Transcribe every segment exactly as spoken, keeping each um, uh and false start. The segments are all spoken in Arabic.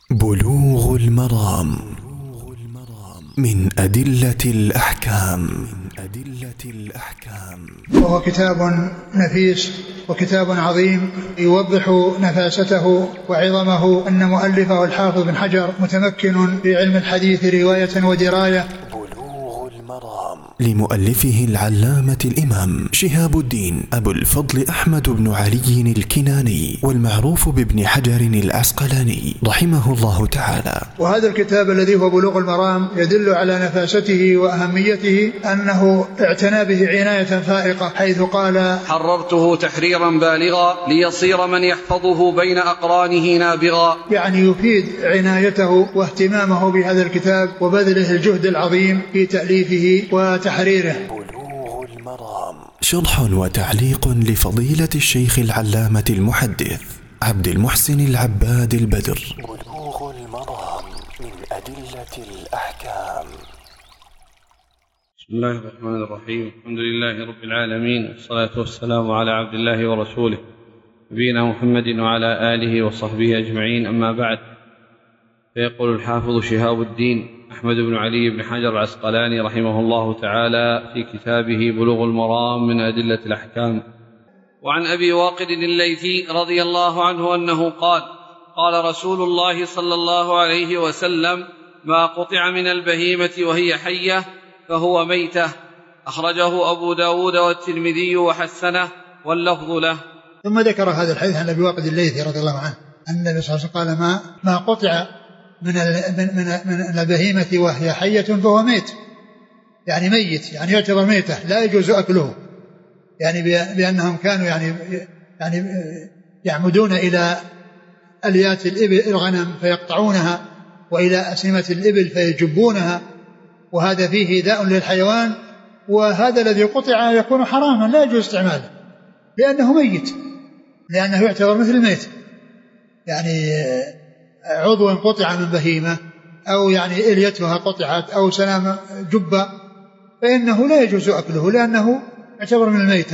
بلوغ المرام من أدلة الأحكام. وهو كتاب نفيس وكتاب عظيم يوضح نفاسته وعظمه. أن مؤلفه الحافظ بن حجر متمكن في علم الحديث رواية ودراية. لمؤلفه العلامة الإمام شهاب الدين أبو الفضل أحمد بن علي الكناني، والمعروف بابن حجر العسقلاني رحمه الله تعالى. وهذا الكتاب الذي هو بلوغ المرام يدل على نفاسته وأهميته، أنه اعتنى به عناية فائقة، حيث قال: حررته تحريرا بالغا ليصير من يحفظه بين أقرانه نابغا. يعني يفيد عنايته واهتمامه بهذا الكتاب وبذله الجهد العظيم في تأليفه وتحريره. بلوغ المرام شرح وتعليق لفضيلة الشيخ العلامة المحدث عبد المحسن العباد البدر. بلوغ المرام من أدلة الأحكام. بسم الله الرحمن الرحيم. الحمد لله رب العالمين، والصلاة والسلام على عبد الله ورسوله نبينا محمد وعلى آله وصحبه أجمعين، أما بعد. فيقول الحافظ شهاب الدين أحمد بن علي بن حجر العسقلاني رحمه الله تعالى في كتابه بلوغ المرام من أدلة الأحكام: وعن أبي واقد الليثي رضي الله عنه أنه قال: قال رسول الله صلى الله عليه وسلم: ما قطع من البهيمة وهي حية فهو ميتة. أخرجه أبو داود والترمذي وحسنه واللفظ له. ثم ذكر هذا الحديث عن أبي واقد الليثي رضي الله عنه أن النبي صلى الله عليه وسلم قال: ما, ما قطع من من من البهيمة وهي حية فهو ميت، يعني ميت، يعني يعتبر ميتة لا يجوز أكله، يعني بأنهم كانوا يعني يعني يعمدون إلى أليات الإبل الغنم فيقطعونها، وإلى أسنمة الإبل فيجبونها، وهذا فيه إيذاء للحيوان، وهذا الذي قطع يكون حراما لا يجوز استعماله لأنه ميت، لأنه يعتبر مثل الميت. يعني عضو قطع من بهيمة أو يعني إليتها قطعت أو سلام جبة فإنه لا يجوز أكله لأنه يعتبر من الميتة.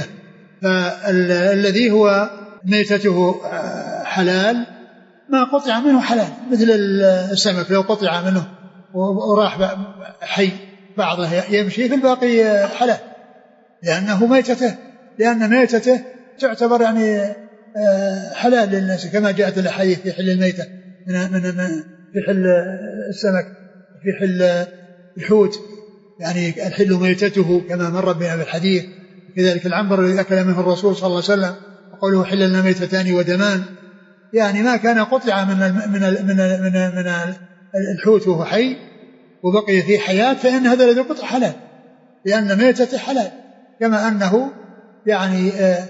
فالذي هو ميتته حلال ما قطع منه حلال، مثل السمك لو قطع منه وراح حي بعضه يمشي في الباقي حلال لأنه ميتته، لأن ميتته تعتبر يعني حلال للناس، كما جاءت الأحاديث في حل الميتة من من في حل السمك، في حل الحوت، يعني الحل ميتته كما مر بنا بالحديث. كذلك العنبر الذي أكل منه الرسول صلى الله عليه وسلم وقوله حل لنا ميتتان ودمان، يعني ما كان قطع من من من من, من الحوت وهو حي وبقي فيه حياة فإن هذا الذي قطع حلال لأن ميتته حلال، كما أنه يعني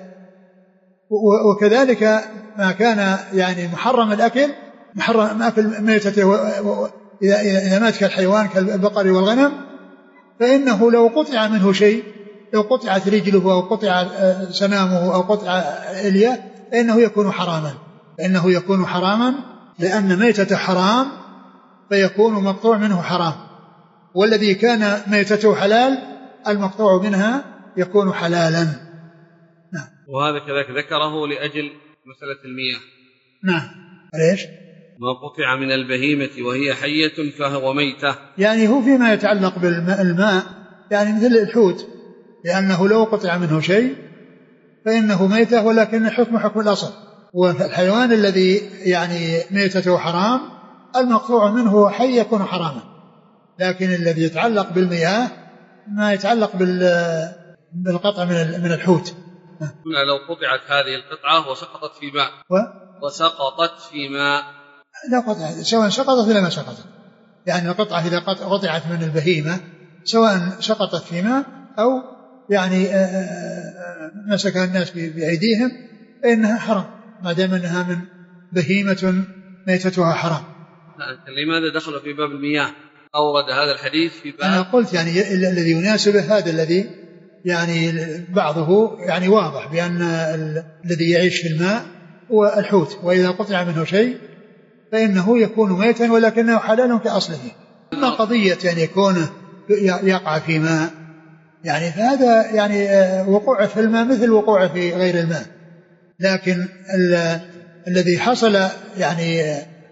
وكذلك ما كان يعني محرم الأكل محرم أكل ميتته إذا مات كالحيوان كالبقر والغنم، فإنه لو قطع منه شيء، لو قطعت رجله أو قطع سنامه أو قطع إليه فإنه يكون حراما، فإنه يكون حراما لأن ميتته حرام فيكون مقطوع منه حرام، والذي كان ميتته حلال المقطوع منها يكون حلالا. نعم. وهذا كذلك ذكره لأجل مسألة المياه. نعم. ليش؟ ما قطع من البهيمة وهي حية فهو ميتة، يعني هو فيما يتعلق بالماء يعني مثل الحوت، لأنه لو قطع منه شيء فإنه ميتة، ولكن الحكم حكم الأصل. والحيوان الذي يعني ميتته حرام المقطوع منه حي يكون حراما، لكن الذي يتعلق بالمياه ما يتعلق بالقطع من الحوت. هنا لو قطعت هذه القطعة وسقطت في ماء و... وسقطت في ماء لا قطعت، سواء سقطت ولا ما سقطت، يعني القطعة إذا قطعت من البهيمة سواء سقطت في ماء أو يعني مسكها الناس بأيديهم فإنها حرام ما دام أنها من بهيمة ميتتها حرام. لماذا دخل في باب المياه؟ أورد هذا الحديث في باب. أنا قلت يعني الذي يناسبه هذا الذي يعني بعضه يعني واضح بأن الذي يعيش في الماء هو الحوت، وإذا قطع منه شيء فإنه يكون ميتا ولكنه حلال كأصله. أما قضية يعني يكون يقع في ماء يعني فهذا يعني وقوعه في الماء مثل وقوعه في غير الماء، لكن الذي حصل يعني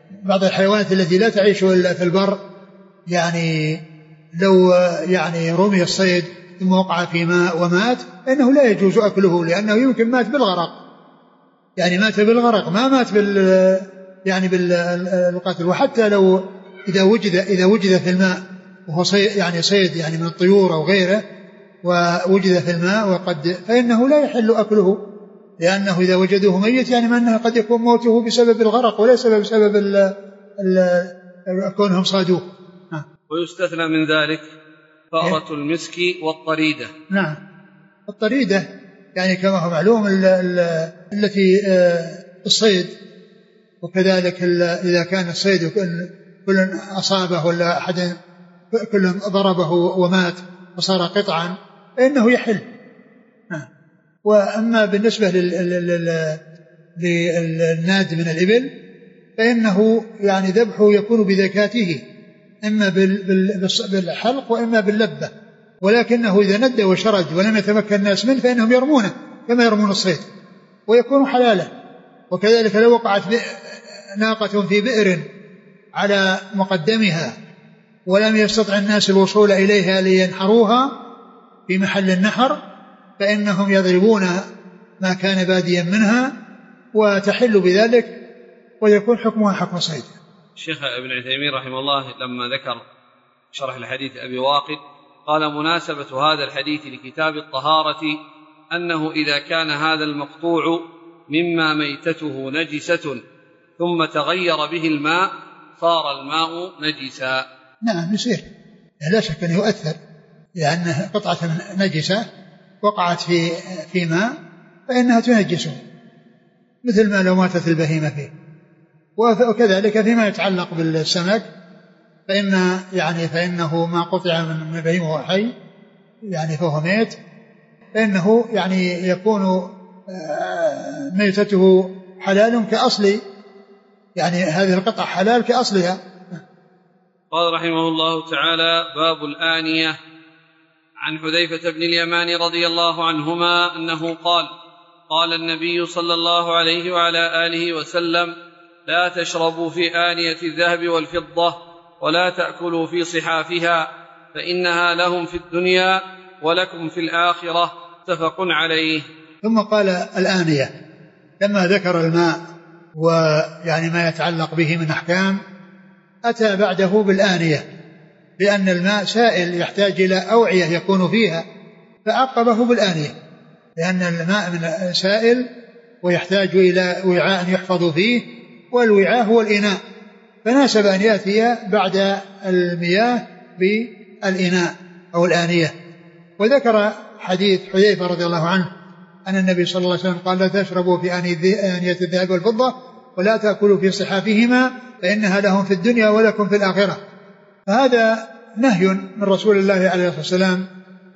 بعض الحيوانات التي لا تعيش إلا في البر، يعني لو يعني رمي الصيد ثم وقع في ماء ومات فإنه لا يجوز أكله، لأنه يمكن مات بالغرق، يعني مات بالغرق ما مات بال يعني بالقتل. وحتى لو إذا وجد إذا وجد في الماء وهو صيد يعني صيد يعني من الطيور أو غيره ووجد في الماء وقد فإنه لا يحل أكله، لأنه إذا وجدوه ميت يعني ما أنه قد يكون موته بسبب الغرق وليس بسبب ال ال كونهم صادوه. ويستثنى من ذلك فأرة المسك والطريدة. نعم، الطريدة يعني كما هو معلوم التي الصيد، وكذلك إذا كان الصيد كل أصابه ولا أحد كل ضربه ومات وصار قطعا فإنه يحل. وأما بالنسبة للناد من الإبل فإنه يعني ذبحه يكون بذكاته إما بالحلق وإما باللبة، ولكنه إذا ند وشرد ولم يتمكن الناس منه فإنهم يرمونه كما يرمون الصيد ويكون حلالا. وكذلك لو وقعت ناقة في بئر على مقدمها ولم يستطع الناس الوصول إليها لينحروها في محل النحر فإنهم يضربون ما كان باديا منها وتحل بذلك ويكون حكمها حكم صيد. الشيخ ابن عثيمين رحمه الله لما ذكر شرح الحديث أبي واقد قال مناسبة هذا الحديث لكتاب الطهارة أنه إذا كان هذا المقطوع مما ميتته نجسة ثم تغير به الماء صار الماء نجسا. نعم يصير، لا شك أنه يؤثر، لأن قطعة نجسة وقعت في في ماء فإنها تنجسه، مثل ما لو ماتت البهيمة فيه. وكذلك فيما يتعلق بالسمك فإن يعني فإنه ما قطع من البهيمة وهو حي يعني فهو ميت فإنه يعني يكون ميتته حلال كأصل، يعني هذه القطعة حلال كأصلها. قال رحمه الله تعالى: باب الآنية. عن حذيفة بن اليمان رضي الله عنهما أنه قال: قال النبي صلى الله عليه وعلى آله وسلم: لا تشربوا في آنية الذهب والفضة ولا تأكلوا في صحافها فإنها لهم في الدنيا ولكم في الآخرة. متفق عليه. ثم قال الآنية لما ذكر الماء ويعني ما يتعلق به من أحكام أتى بعده بالآنية، لأن الماء سائل يحتاج إلى أوعية يكون فيها فعقبه بالآنية، لأن الماء من سائل ويحتاج إلى وعاء يحفظ فيه، والوعاء هو الإناء، فناسب أن يأتي بعد المياه بالإناء أو الآنية. وذكر حديث حذيفة رضي الله عنه أن النبي صلى الله عليه وسلم قال: لا تشربوا في آنية الذهب والفضة ولا تأكلوا في صحافهما فإنها لهم في الدنيا ولكم في الآخرة. فهذا نهي من رسول الله عليه الصلاة والسلام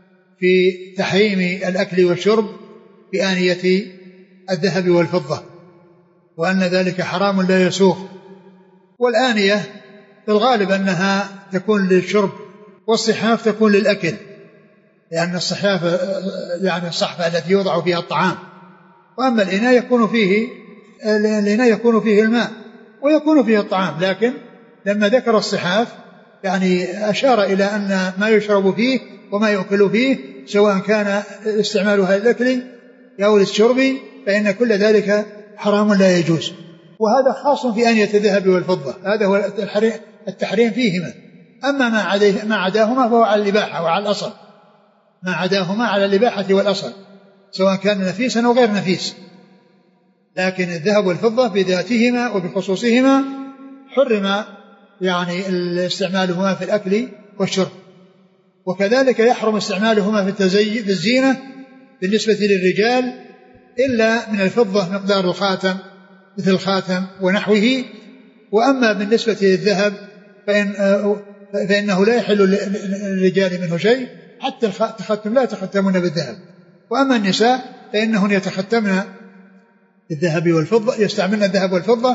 في تحريم الأكل والشرب في آنية الذهب والفضة، وأن ذلك حرام لا يسوغ. والآنية في الغالب أنها تكون للشرب والصحاف تكون للأكل، لأن الصحاف يعني الصحفة التي يوضع فيها الطعام، وأما الإناء يكون فيه الإناء يكون فيه الماء ويكون فيه الطعام. لكن لما ذكر الصحاف يعني أشار إلى أن ما يشرب فيه وما يؤكل فيه سواء كان استعمالها للأكل أو للشرب فإن كل ذلك حرام لا يجوز. وهذا خاص في آنية الذهب والفضة، هذا هو التحريم فيهما. أما ما عداهما فهو على الإباحة وعلى الأصل، ما عداهما على الإباحة والأصل سواء كان نفيسا أو غير نفيس. لكن الذهب والفضة بذاتهما وبخصوصهما حرم يعني استعمالهما في الأكل والشرب، وكذلك يحرم استعمالهما في التزيين في الزينة بالنسبة للرجال إلا من الفضة مقدار الخاتم مثل الخاتم ونحوه. وأما بالنسبة للذهب فإن فإنه لا يحل للرجال منه شيء، حتى التختم لا يتختمون بالذهب. وأما النساء فإنهن يتختمن بالذهب والفضة، يستعملن الذهب والفضة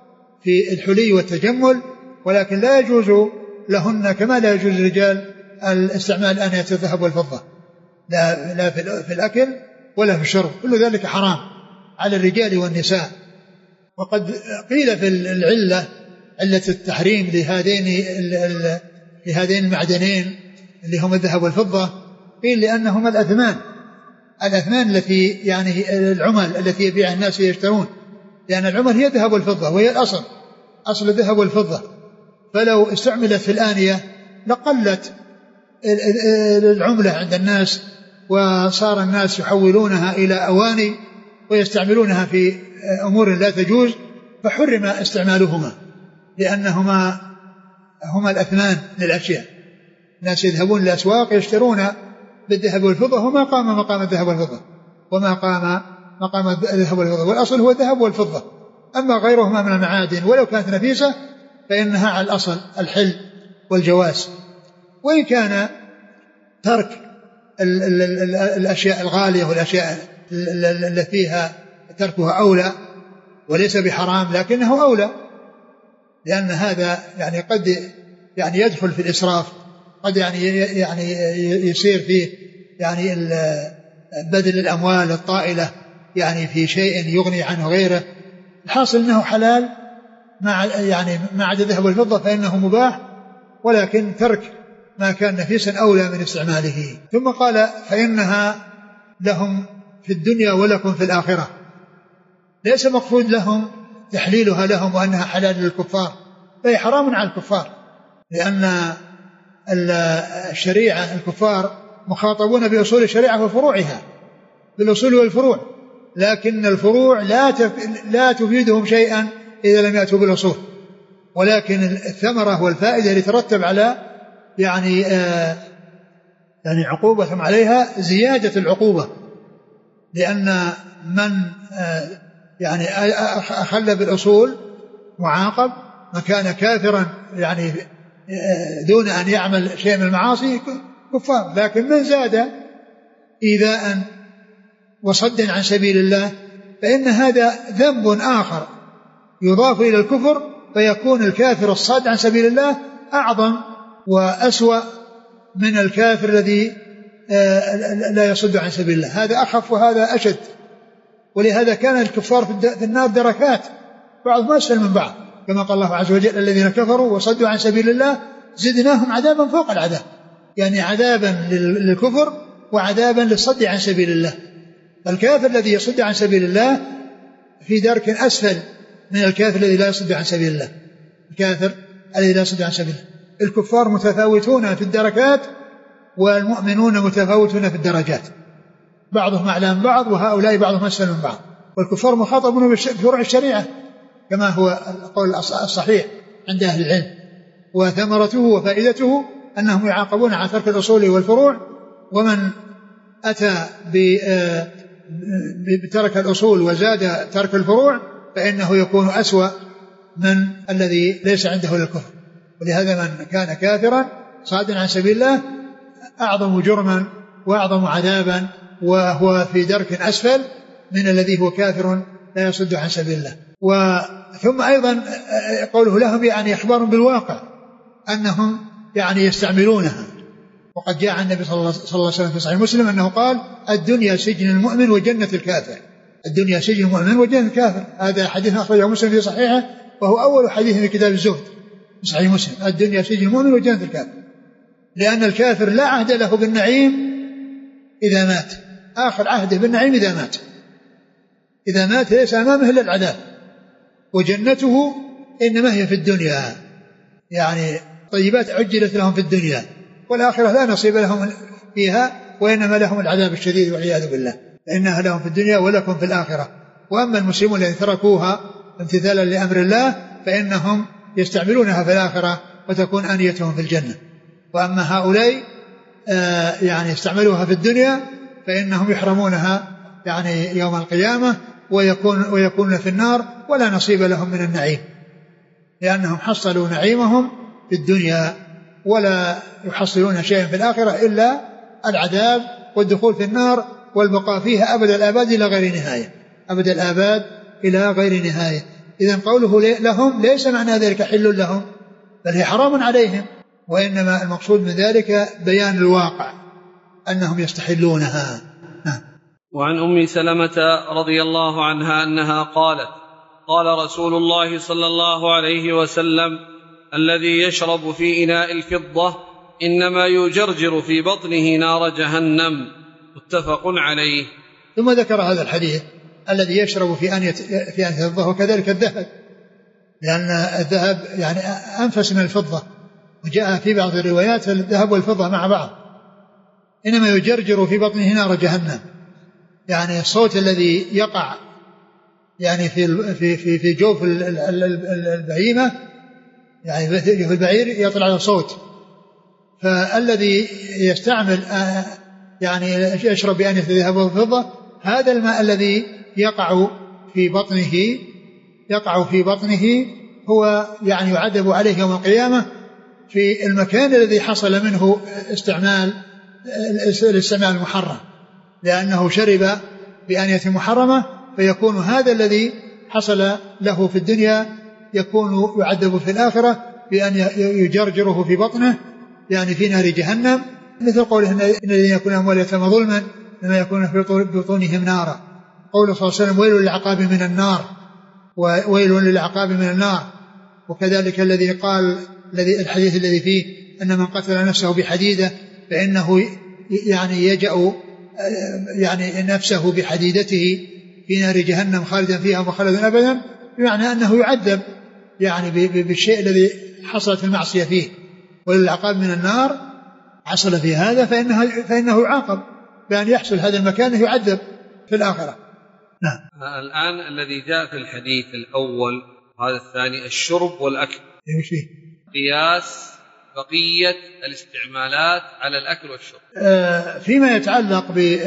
في الحلي والتجمل، ولكن لا يجوز لهن كما لا يجوز للرجال الاستعمال آنية الذهب والفضة، لا, لا في الأكل ولا في الشرب، كل ذلك حرام على الرجال والنساء. وقد قيل في العلة علة التحريم لهذين لهذين المعدنين اللي هم الذهب والفضة، قيل لأنهما الأثمان الأثمان التي يعني العمل التي يبيع الناس يشترون، لأن العمل هي الذهب والفضة وهي الأصل، أصل الذهب والفضة، فلو استعملت في الآنية لقلت العملة عند الناس، وصار الناس يحولونها إلى أواني ويستعملونها في أمور لا تجوز، فحرم استعمالهما لأنهما هما الأثمان للأشياء. الناس يذهبون للأسواق يشترون بالذهب والفضة وما قام مقام الذهب والفضة وما قام مقام الذهب والفضة، والأصل هو الذهب والفضة. أما غيرهما من المعادن ولو كانت نفيسة فإنها على الأصل الحل والجواز، وإن كان ترك ال ال ال الأشياء الغالية والأشياء التي فيها تركها أولى وليس بحرام لكنه أولى، لأن هذا يعني قد يعني يدخل في الإسراف، قد يعني يعني يصير فيه يعني بذل الأموال الطائلة يعني في شيء يغني عنه غيره. الحاصل أنه حلال مع يعني ما عدا الذهب والفضة فإنه مباح، ولكن ترك ما كان نفيسا أولى من استعماله. ثم قال فإنها لهم في الدنيا ولكم في الآخرة، ليس مقصود لهم تحليلها لهم وأنها حلال للكفار، فهي حرام على الكفار، لأن الشريعة الكفار مخاطبون بأصول الشريعة وفروعها، بالأصول والفروع، لكن الفروع لا لا تفيدهم شيئا إذا لم يأتوا بالأصول، ولكن الثمرة والفائدة اللي ترتب على يعني آه يعني عقوبتهم عليها زيادة العقوبة، لأن من آه يعني أخل بالأصول معاقب، من كان كافرا يعني دون أن يعمل شيء من المعاصي كفار، لكن من زاد إيذاء وصدا عن سبيل الله فإن هذا ذنب آخر يضاف إلى الكفر، فيكون الكافر الصاد عن سبيل الله أعظم وأسوأ من الكافر الذي لا يصد عن سبيل الله، هذا أخف وهذا أشد. ولهذا كان الكفار في النار دركات بعضهم أسفل من بعض، كما قال الله عز وجل الذين كفروا وصدوا عن سبيل الله زدناهم عذابا فوق العذاب، يعني عذابا للكفر وعذابا للصد عن سبيل الله. الكافر الذي يصد عن سبيل الله في درك أسفل من الكافر الذي لا يصد عن سبيل الله، الكافر الذي لا يصد عن سبيل الله. الكفار متفاوتون في الدركات والمؤمنون متفاوتون في الدرجات، بعضهم أعلى من بعض وهؤلاء بعضهم أسفل من بعض، والكفار مخاطبون بفروع الشريعة كما هو القول الصحيح عند أهل العلم، وثمرته وفائدته أنهم يعاقبون على ترك الأصول والفروع، ومن أتى بترك الأصول وزاد ترك الفروع فإنه يكون أسوأ من الذي ليس عنده للكفر. ولهذا من كان كافرا صادا عن سبيل الله أعظم جرما وأعظم عذابا وهو في درك أسفل من الذي هو كافر لا يصد عن سبيل الله. وثم أيضا قوله لهم يعني إخبار بالواقع أنهم يعني يستعملونها، وقد جاء عن النبي صلى الله عليه وسلم في صحيح مسلم أنه قال الدنيا سجن المؤمن وجنة الكافر، الدنيا سجن المؤمن وجنة الكافر. هذا حديث أخرجه مسلم في صحيحه وهو أول حديث في كتاب الزهد في صحيح مسلم، الدنيا سجن المؤمن وجنة الكافر، لأن الكافر لا عهد له بالنعيم إذا مات، آخر عهده بالنعيم إذا مات، إذا مات ليس أمامه إلا العذاب، وجنته إنما هي في الدنيا، يعني طيبات عجلت لهم في الدنيا، والآخرة لا نصيب لهم فيها وإنما لهم العذاب الشديد والعياذ بالله، إنها لهم في الدنيا ولكم في الآخرة. وأما المسلمون الذين تركوها امتثالا لأمر الله فإنهم يستعملونها في الآخرة وتكون آنيتهم في الجنة. وأما هؤلاء آه يعني استعملوها في الدنيا فإنهم يحرمونها يعني يوم القيامة ويكون ويكون في النار ولا نصيب لهم من النعيم، لأنهم حصلوا نعيمهم في الدنيا ولا يحصلون شيئا في الآخرة إلا العذاب والدخول في النار والبقاء فيها أبد الآباد إلى غير نهاية، أبد الآباد إلى غير نهاية. إذن قوله لهم ليس معنى ذلك حل لهم، بل هي حرام عليهم، وإنما المقصود من ذلك بيان الواقع أنهم يستحلونها. وعن أم سلمة رضي الله عنها أنها قالت قال رسول الله صلى الله عليه وسلم: الذي يشرب في إناء الفضة إنما يجرجر في بطنه نار جهنم. متفق عليه. ثم ذكر هذا الحديث الذي يشرب في آنية في آنية الفضة، وكذلك الذهب، لأن الذهب يعني أنفس من الفضة، وجاء في بعض الروايات الذهب والفضة مع بعض. إنما يجرجر في بطنه نار جهنم، يعني الصوت الذي يقع يعني في في في في جوف البهيمة، يعني في البعير يطلع له صوت. فالذي يستعمل يعني يشرب بآنية الذهب والفضة، هذا الماء الذي يقع في بطنه يقع في بطنه هو يعني يعذب عليه يوم القيامة في المكان الذي حصل منه استعمال الاستعمال المحرم، لأنه شرب بآنية محرمة، فيكون هذا الذي حصل له في الدنيا يكون يعذب في الآخرة بأن يجرجره في بطنه، يعني في نار جهنم، مثل قوله إن الذين يكون أموال يتامى ظلما لما يكون في بطونهم نارا. قوله صلى الله عليه وسلم: ويل للعقاب من النار، وويل للعقاب من النار. وكذلك الذي قال الذي الحديث الذي فيه أن من قتل نفسه بحديدة فإنه يعني يجأ يعني نفسه بحديدته في نار جهنم خالدا فيها وخالدا أبدا، بمعنى أنه يعذب يعني بالشيء الذي حصلت المعصية فيه. وللعقاب من النار حصل في هذا فإنه, فإنه يعاقب بأن يحصل هذا المكان يعذب في الآخرة. نعم. الآن الذي جاء في الحديث الأول هذا الثاني الشرب والأكل، قياس بقية الاستعمالات على الأكل والشرب. آه فيما يتعلق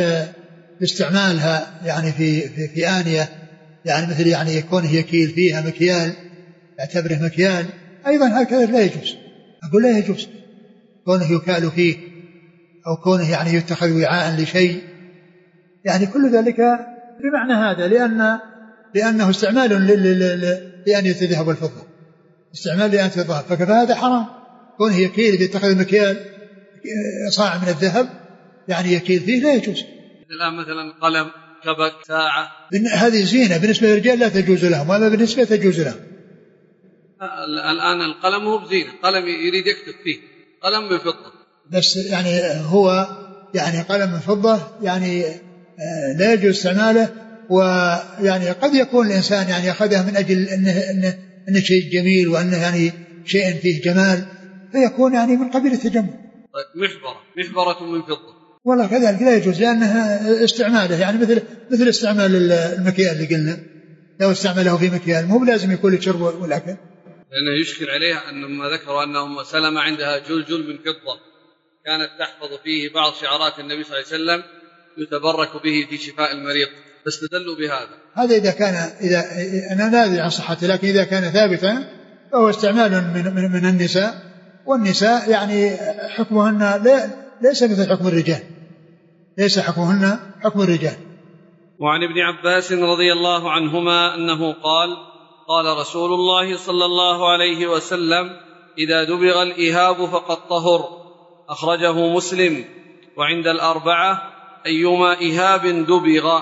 باستعمالها يعني في, في, في آنية، يعني مثل يعني يكون يكيل فيها مكيال، يعتبره مكيال، أيضا هكذا لا يجوز. أقول لا يجوز كونه يكال فيه أو كونه يعني يتخذ وعاء لشيء، يعني كل ذلك بمعنى هذا، لأن لأنه استعمال لآنية الذهب والفضة، استعمال لآنية الذهب، فهذا حرام. كونه يكيل يتخذ مكيال صاع من الذهب يعني يكيل فيه لا يجوز. الآن مثلا قلم، كبك، ساعة، هذه زينة بالنسبة للرجال لا تجوز لهم، وأما بالنسبة تجوز لهم. الآن القلم هو بزينة، قلم يريد يكتب فيه، قلم من فضة، بس يعني هو يعني قلم من فضة يعني لا يجوز استعماله. ويعني قد يكون الإنسان يعني أخذها من أجل أنه, إنه, إنه شيء جميل وأنه يعني شيء فيه جمال، فيكون يعني من قبيل التجمل. طيب محبرة، محبرة من فضة، والله كذلك لا يجوز، لأنها استعماله يعني مثل مثل استعمال المكيال اللي قلنا، لو استعمله في مكيال مو لازم يكون الشرب والأكل. لأنه يشكل عليها أنهم ذكروا أنهم سلم عندها جلجل من فضة كانت تحفظ فيه بعض شعارات النبي صلى الله عليه وسلم يتبرك به في شفاء المريض، فاستدلوا بهذا. هذا إذا كان إذا أنا لا أدري عن صحته، لكن إذا كان ثابتا فهو استعمال من, من, من النساء، والنساء يعني حكمهن ليس مثل حكم الرجال، ليس حكمهن حكم الرجال. وعن ابن عباس رضي الله عنهما أنه قال: قال رسول الله صلى الله عليه وسلم: إذا دبغ الإهاب فقد طهر. أخرجه مسلم. وعند الأربعة أيما إهاب دبغ.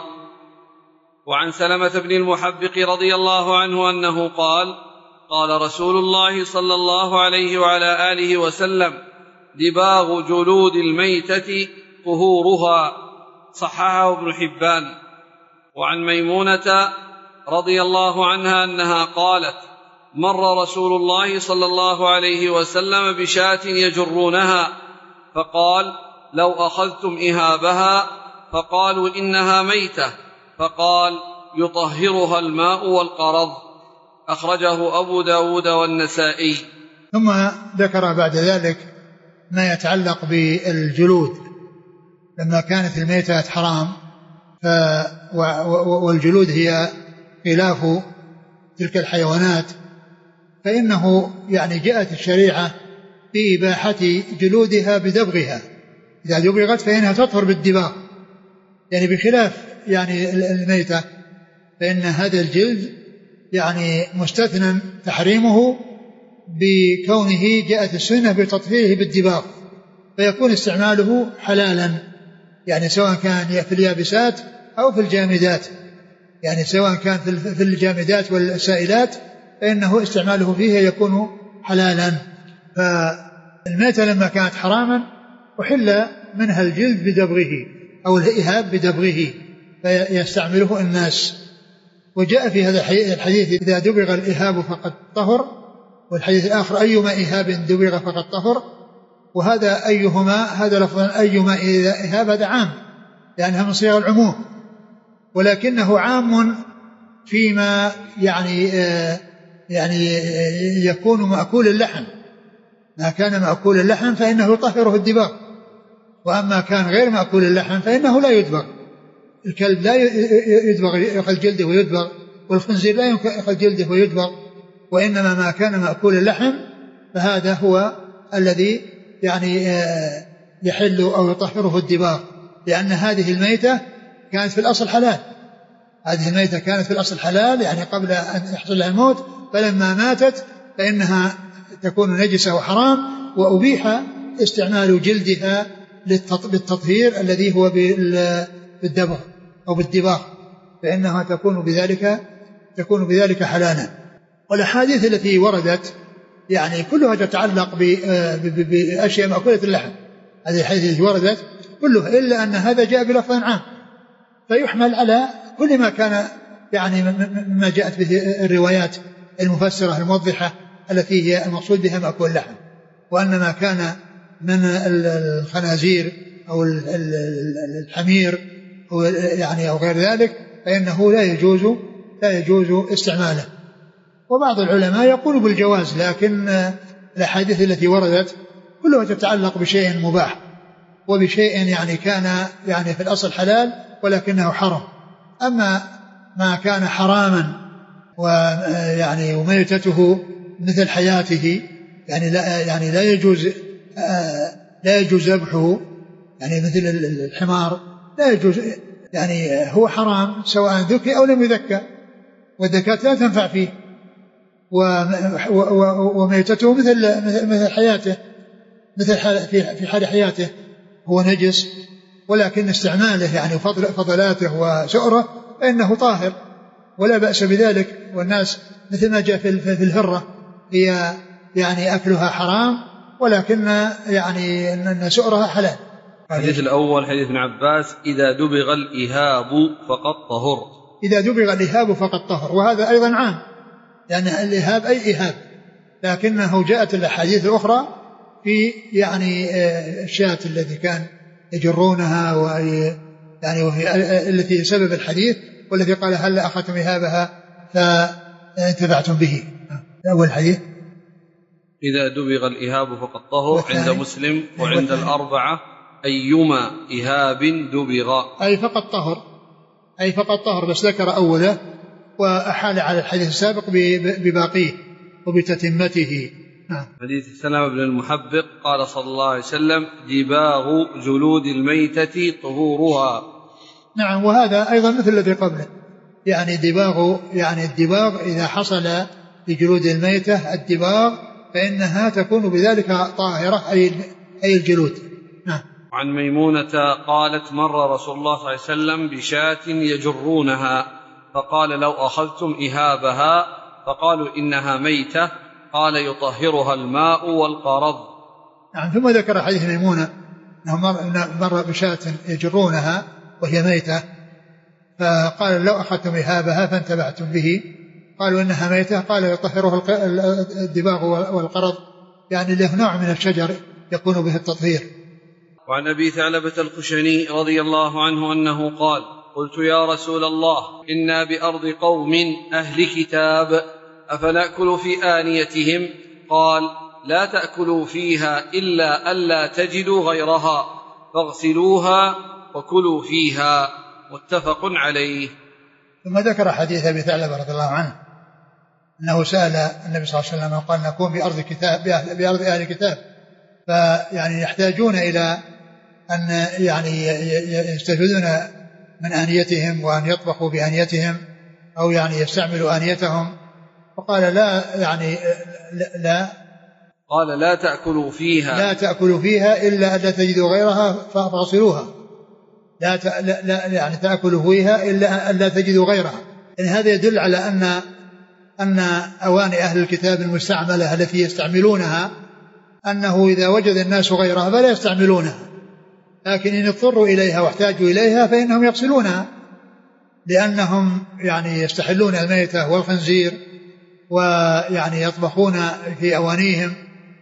وعن سلمة بن المحبق رضي الله عنه أنه قال: قال رسول الله صلى الله عليه وعلى آله وسلم: دباغ جلود الميتة طهورها. صححه ابن حبان. وعن ميمونة رضي الله عنها أنها قالت: مر رسول الله صلى الله عليه وسلم بشاة يجرونها، فقال: لو أخذتم إهابها، فقالوا: إنها ميتة، فقال: يطهرها الماء والقرض. أخرجه أبو داود والنسائي. ثم ذكر بعد ذلك ما يتعلق بالجلود، لما كانت الميتة حرام ف والجلود هي خلاف تلك الحيوانات، فإنه يعني جاءت الشريعة بإباحة جلودها بدبغها، إذا دبغت فإنها تطهر بالدباغ، يعني بخلاف يعني الميتة فإن هذا الجلد يعني مستثنى تحريمه بكونه جاءت السنة بتطهيره بالدباغ، فيكون استعماله حلالا، يعني سواء كان في اليابسات أو في الجامدات، يعني سواء كان في الجامدات والسائلات فإنه استعماله فيها يكون حلالا. فالميتة لما كانت حراما أحل منها الجلد بدبغه أو الإهاب بدبغه فيستعمله الناس. وجاء في هذا الحديث إذا دبغ الإهاب فقد طهر، والحديث الآخر أيما إهاب دبغ فقد طهر. وهذا أيهما هذا لفظا أيما إهاب هذا عام لأنها من صيغ العموم، ولكنه عام فيما يعني آه يعني يكون مأكول اللحم. ما كان مأكول اللحم فإنه يطهره الدباغ، وأما كان غير مأكول اللحم فإنه لا يدبغ. الكلب لا يدبغ يأخذ جلده ويدبغ، والخنزير لا يأخذ جلده ويدبغ، وإنما ما كان مأكول اللحم فهذا هو الذي يعني يحل أو يطهره الدباغ، لأن هذه الميتة كانت في الأصل حلال. هذه الميتة كانت في الأصل حلال يعني قبل أن يحصل لها الموت، فلما ماتت فإنها تكون نجسة وحرام، وأبيح استعمال جلدها للتطهير الذي هو بالدبغ أو بالدباغ، فإنها تكون بذلك تكون بذلك حلالا. والأحاديث التي وردت يعني كلها تتعلق بأشياء مأكولة اللحم. هذه الحديث التي وردت كلها إلا أن هذا جاء بلفظ عام، فيحمل على كل ما كان يعني مما جاءت به الروايات المفسرة الموضحة التي هي المقصود بها مأكول اللحم. وأن ما كان من الخنازير أو الحمير أو يعني أو غير ذلك فإنه لا يجوز لا يجوز استعماله. وبعض العلماء يقول بالجواز، لكن الأحاديث التي وردت كلها تتعلق بشيء مباح وبشيء يعني كان يعني في الأصل حلال ولكنه حرام. أما ما كان حراما ويعني وميتته مثل حياته يعني لا يعني لا يجوز لا يجوز ذبحه، يعني مثل الحمار لا يجوز، يعني هو حرام سواء ذكي أو لم يذكى، والذكاة لا تنفع فيه. وميتته مثل مثل حياته، مثل في حال حياته هو نجس، ولكن استعماله يعني فضلاته وسؤره فإنه طاهر ولا بأس بذلك. والناس مثل ما جاء في الهرة هي يعني أكلها حرام ولكن يعني أن سؤرها حلال. الحديث الأول حديث ابن عباس إذا دبغ الإهاب فقد طهر. إذا دبغ الإهاب فقد طهر، وهذا أيضا عام لأن يعني الإهاب أي إهاب، لكنه جاءت الأحاديث الأخرى في يعني الشاة التي كان يجرونها وهي يعني وهي التي سبب الحديث، والذي قال هل أخذتم إهابها فانتفعتم به. أول حديث إذا دبغ الإهاب فقد طهر عند مسلم وعند الأربعة أيما إهاب دبغ أي فقد طهر، أي فقد طهر، بس ذكر أوله وأحال على الحديث السابق بباقيه وبتتمته. حديث سلمة بن المحبق قال صلى الله عليه وسلم دباغ جلود الميتة طهورها. نعم، وهذا أيضا مثل الذي قبله، يعني دباغ يعني الدباغ إذا حصل لجلود الميتة الدباغ فإنها تكون بذلك طاهرة أي أي الجلود. نعم. عن ميمونة قالت مر رسول الله صلى الله عليه وسلم بشاة يجرونها فقال لو أخذتم إهابها، فقالوا إنها ميتة، قال يطهرها الماء والقرض. نعم. ثم ذكر حديث ميمونة أنه مر بشاة يجرونها وهي ميتة، فقال لو أخذتم إهابها فانتبعتم به، قالوا إنها ميتة، قال يطهرها الدباغ والقرض، يعني له نوع من الشجر يكون به التطهير. وعن أبي ثعلبة الخشني رضي الله عنه أنه قال قلت يا رسول الله إنا بأرض قوم أهل كتاب أفنأكل في آنيتهم؟ قال لا تأكلوا فيها إلا ألا تجدوا غيرها فاغسلوها وكلوا فيها، متفق عليه. ثم ذكر حديث أبي ثعلبة رضي الله عنه أنه سأل النبي صلى الله عليه وسلم وقال نكون بأرض كتاب بأرض أهل كتاب، فيعني يحتاجون إلى أن يعني يستفيدون من آنيتهم وأن يطبخوا بآنيتهم أو يعني يستعملوا آنيتهم، فقال لا يعني لا, لا قال لا تأكلوا فيها لا تأكلوا فيها إلا أن لا تجدوا غيرها فاغسلوها، لا, لا, لا يعني تأكلوا فيها إلا أن لا تجدوا غيرها يعني هذا يدل على أن أن أواني أهل الكتاب المستعملة التي يستعملونها أنه إذا وجد الناس غيرها فلا يستعملونها، لكن إن اضطروا إليها واحتاجوا إليها فإنهم يغسلونها، لأنهم يعني يستحلون الميتة والخنزير ويعني يطبخون في أوانيهم،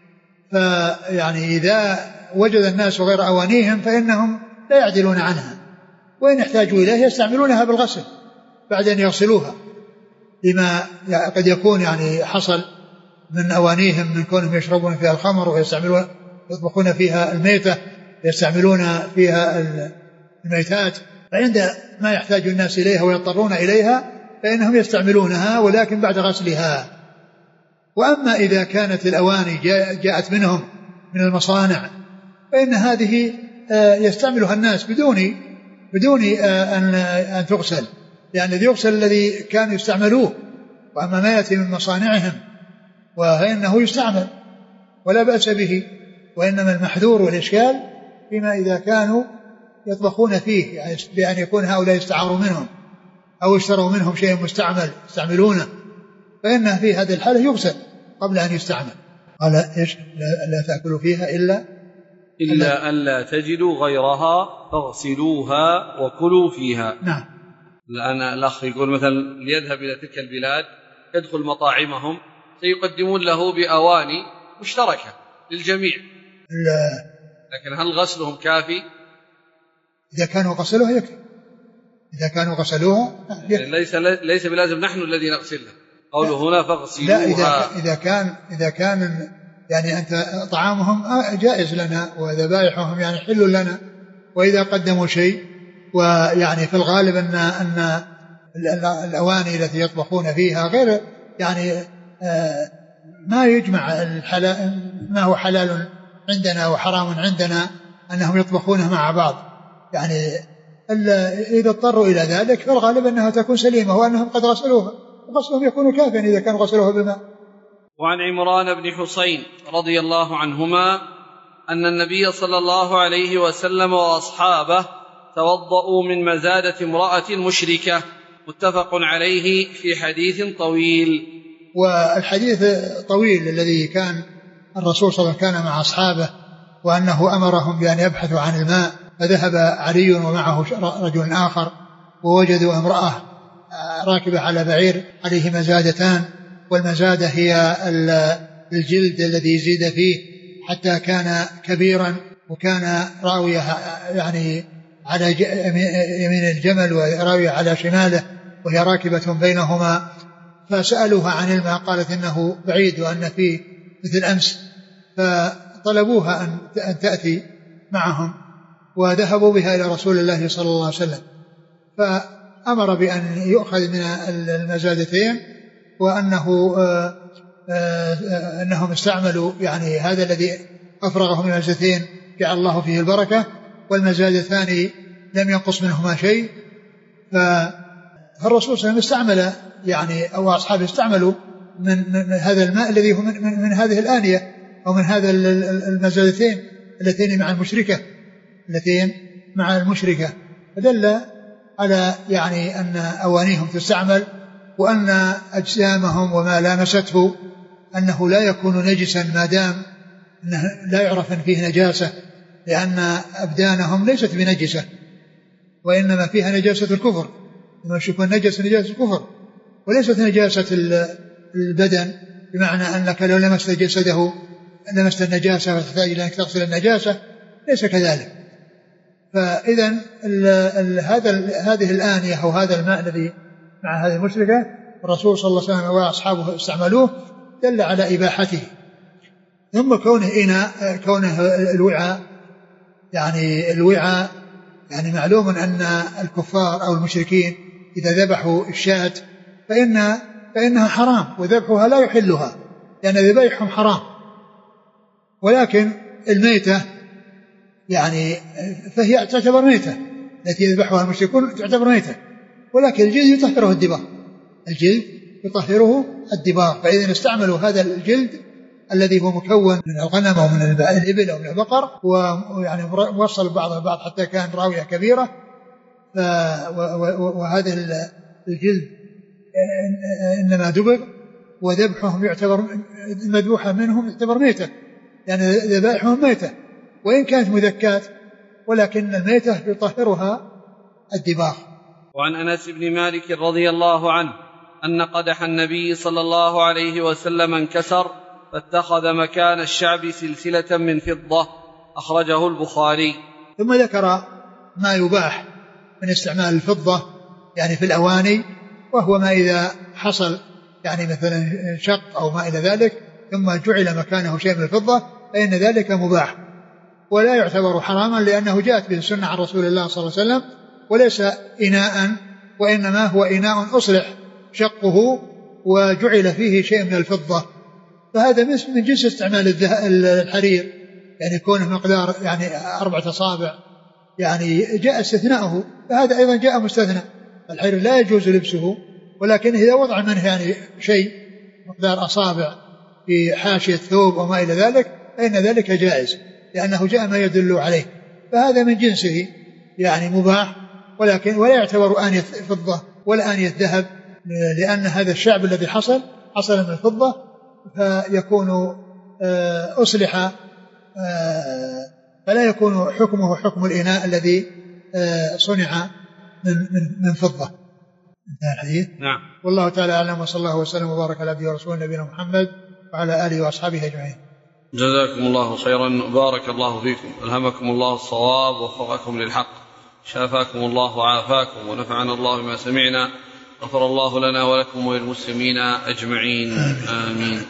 فيعني إذا وجد الناس غير أوانيهم فإنهم لا يعدلون عنها، وإن احتاجوا إليها يستعملونها بالغسل بعد أن يغسلوها، لما قد يكون يعني حصل من أوانيهم من كونهم يشربون فيها الخمر ويستعملون يطبخون فيها الميتة يستعملون فيها الميتات، فعند ما يحتاج الناس إليها ويضطرون إليها فإنهم يستعملونها ولكن بعد غسلها. وأما إذا كانت الأواني جاءت منهم من المصانع فإن هذه يستعملها الناس بدون بدون أن أن تغسل، لأن الذي يغسل الذي كانوا يستعملوه، وأما ما يأتي من مصانعهم وإنه يستعمل ولا بأس به، وإنما المحذور والإشكال فيما إذا كانوا يطبخون فيه، يعني بأن يكون هؤلاء استعاروا منهم أو اشتروا منهم شيء مستعمل يستعملونه، فإنه في هذه الحالة يغسل قبل أن يستعمل. قال إيش؟ لا, لا تأكلوا فيها إلا إلا ألا تجدوا غيرها فاغسلوها وكلوا فيها. نعم. لأن الأخ يقول مثلا ليذهب إلى تلك البلاد يدخل مطاعمهم سيقدمون له بأواني مشتركة للجميع، لكن هل غسلهم كافي؟ إذا كانوا غسلوها يكفي، إذا كانوا غسلوها يكفي. ليس ليس بلازم نحن الذي نغسلها، قوله هنا فاغسلوها. لا، إذا إذا كان إذا كان يعني أنت طعامهم جائز لنا وذبائحهم يعني حل لنا، وإذا قدموا شيء ويعني في الغالب أن أن الأواني التي يطبخون فيها غير يعني ما يجمع الحلال ما هو حلال عندنا وحرام عندنا أنهم يطبخونه مع بعض، يعني إذا اضطروا إلى ذلك فالغالب أنها تكون سليمة وأنهم قد غسلوها، وغسلهم يكون كافيا إذا كانوا غسلوها بالماء. وعن عمران بن حسين رضي الله عنهما أن النبي صلى الله عليه وسلم وأصحابه توضؤوا من مزادة امرأة مشركة، متفق عليه في حديث طويل. والحديث طويل الذي كان الرسول صلى الله عليه وسلم كان مع أصحابه وأنه أمرهم بأن يبحثوا عن الماء، فذهب علي ومعه رجل آخر ووجدوا امرأة راكبة على بعير عليه مزادتان، والمزادة هي الجلد الذي يزيد فيه حتى كان كبيرا، وكان راوية يعني على يمين الجمل وراوية على شماله وهي راكبة بينهما، فسألوها عن الماء قالت إنه بعيد وأن فيه مثل أمس، فطلبوها أن تأتي معهم وذهبوا بها إلى رسول الله صلى الله عليه وسلم، فأمر بأن يؤخذ من المزادتين، وأنه أنهم استعملوا يعني هذا الذي أفرغه من المزادتين جعل الله فيه البركة، والمزادتان لم ينقص منهما شيء. فالرسول صلى الله عليه وسلم استعمل يعني أو أصحابه استعملوا من, من هذا الماء الذي هو من, من, من هذه الآنية أو من هذا المزادتين اللتين مع المشركة اللتين مع المشركة فدل على يعني أن أوانيهم تستعمل، وأن أجسامهم وما لامسته أنه لا يكون نجسا ما دام أنه لا يعرف أن فيه نجاسة، لأن أبدانهم ليست بنجسة وإنما فيها نجاسة الكفر، لما يكون نجس نجاسة الكفر وليست نجاسة البدن، بمعنى أنك لو لمست جسده لمست النجاسة وتحتاج إلى أن تغسل النجاسة، ليس كذلك. فإذا هذا هذه الآنية أو هذا الماء الذي مع هذه المشركة الرسول صلى الله عليه وسلم وأصحابه استعملوه دل على إباحته. ثم كونه إناء كونه الوعاء، يعني الوعاء يعني معلوم أن الكفار أو المشركين إذا ذبحوا الشاة فإن فإنها حرام وذبحها لا يحلها لأن ذبائحهم حرام، ولكن الميتة يعني فهي تعتبر ميتة التي يذبحها المشركون تعتبر ميتة، ولكن الجلد يطهره الدباغ، الجلد يطهره الدباغ، فإذا استعملوا هذا الجلد الذي هو مكون من الغنم أو من الإبل أو من البقر ويعني موصل بعض البعض حتى كان راوية كبيرة، وهذا الجلد إنما دبر، وذبحهم يعتبر مذبوحة منهم يعتبر ميتة، يعني ذبائحهم ميتة وإن كانت مذكات، ولكن الميتة يطهرها الدباغ. وعن أنس بن مالك رضي الله عنه أن قدح النبي صلى الله عليه وسلم انكسر فاتخذ مكان الشعب سلسلة من فضة، أخرجه البخاري. ثم ذكر ما يباح من استعمال الفضة يعني في الأواني، وهو ما إذا حصل يعني مثلا شق أو ما إلى ذلك ثم جعل مكانه شيء من الفضة فإن ذلك مباح ولا يعتبر حراما، لأنه جاءت به السنة عن رسول الله صلى الله عليه وسلم، وليس إناء وإنما هو إناء أصلح شقه وجعل فيه شيء من الفضة. فهذا من جنس استعمال الحرير، يعني يكون مقدار يعني أربعة أصابع يعني جاء استثناؤه، فهذا أيضا جاء مستثنى. الحرير لا يجوز لبسه، ولكن إذا وضع منه يعني شيء مقدار أصابع في حاشية ثوب وما إلى ذلك فإن ذلك جائز، لأنه جاء ما يدل عليه، فهذا من جنسه يعني مباح، ولكن ولا يعتبر آنية فضة ولا آنية ذهب، لأن هذا الشعب الذي حصل حصل من الفضة فيكون أصلح، فلا يكون حكمه حكم الإناء الذي صنع من من من فضة. انتهى الحديث. نعم. والله تعالى أعلم، وصلى الله وسلم وبارك على عبده ورسوله نبينا محمد وعلى آله وأصحابه أجمعين. جزاكم الله خيرا، بارك الله فيكم، ألهمكم الله الصواب ووفقكم للحق، شافاكم الله وعافاكم، ونفعنا الله بما سمعنا، غفر الله لنا ولكم وللمسلمين أجمعين، آمين.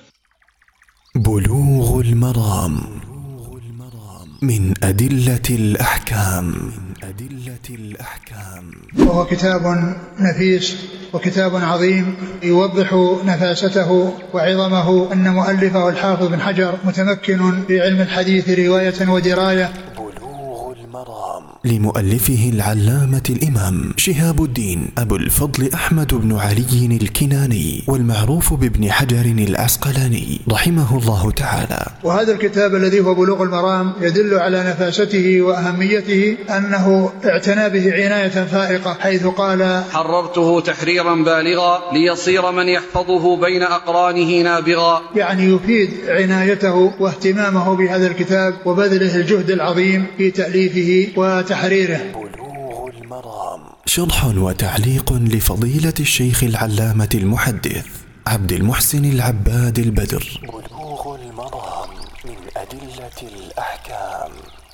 بلوغ المرام من أدلة الأحكام. أدلة الأحكام. وهو كتاب نفيس وكتاب عظيم يوضح نفاسته وعظمه، أن مؤلفه الحافظ بن حجر متمكن في علم الحديث رواية ودراية. بلوغ المرام لمؤلفه العلامة الإمام شهاب الدين أبو الفضل أحمد بن علي الكناني، والمعروف بابن حجر العسقلاني رحمه الله تعالى. وهذا الكتاب الذي هو بلوغ المرام يدل على نفاسته وأهميته، أنه اعتنى به عناية فائقة، حيث قال: حررته تحريرا بالغا ليصير من يحفظه بين أقرانه نابغا. يعني يفيد عنايته واهتمامه بهذا الكتاب وبذله الجهد العظيم في تأليفه وتحريره. بلوغ المرام شرح وتعليق لفضيلة الشيخ العلامة المحدث عبد المحسن العباد البدر. بلوغ المرام من أدلة الأحكام.